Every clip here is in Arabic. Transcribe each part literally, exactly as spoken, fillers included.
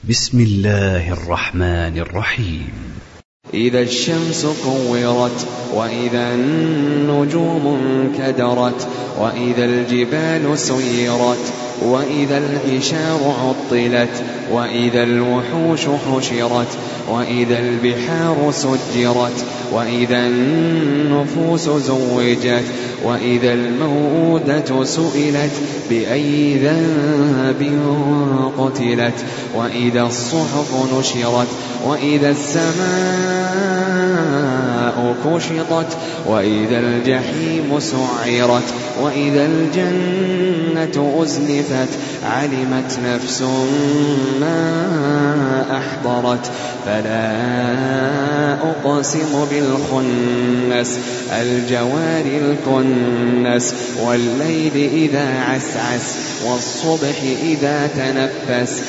بسم الله الرحمن الرحيم. إذا الشمس كورت وإذا النجوم انكدرت وإذا الجبال سيرت وإذا العشار عطلت وإذا الوحوش حشرت وإذا البحار سجرت وإذا النفوس زوجت وإذا الموءودة سئلت بأي ذنب قتلت وإذا الصحف نشرت وإذا السماء كشطت وإذا الجحيم سعرت وإذا الجنة أزلفت علمت نفس ما أحضرت فلا أقسم بالخنس الجوار الكنس والليل إذا عسعس والصبح إذا تنفس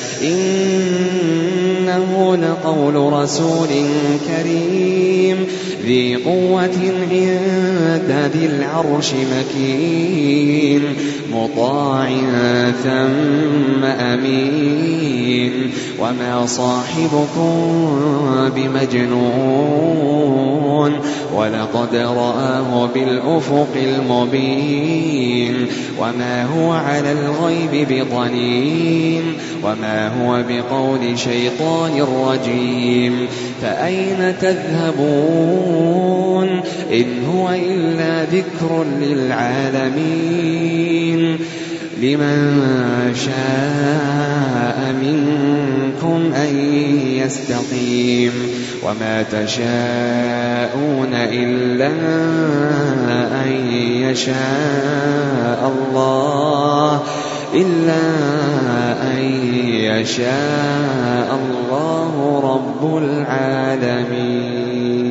إنه لقول رسول كريم ذي قوة عند ذي العرش مكين مطاع ثم أمين وما صاحبكم بمجنون ولقد رآه بالأفق المبين وما هو على الغيب بضنين وما هو بقول شيطان رجيم فأين تذهبون إن هو إلا ذكر للعالمين لمن شاء منكم أن يستقيم وما تشاءون إلا أن يشاء الله إلا أن يشاء الله رب العالمين.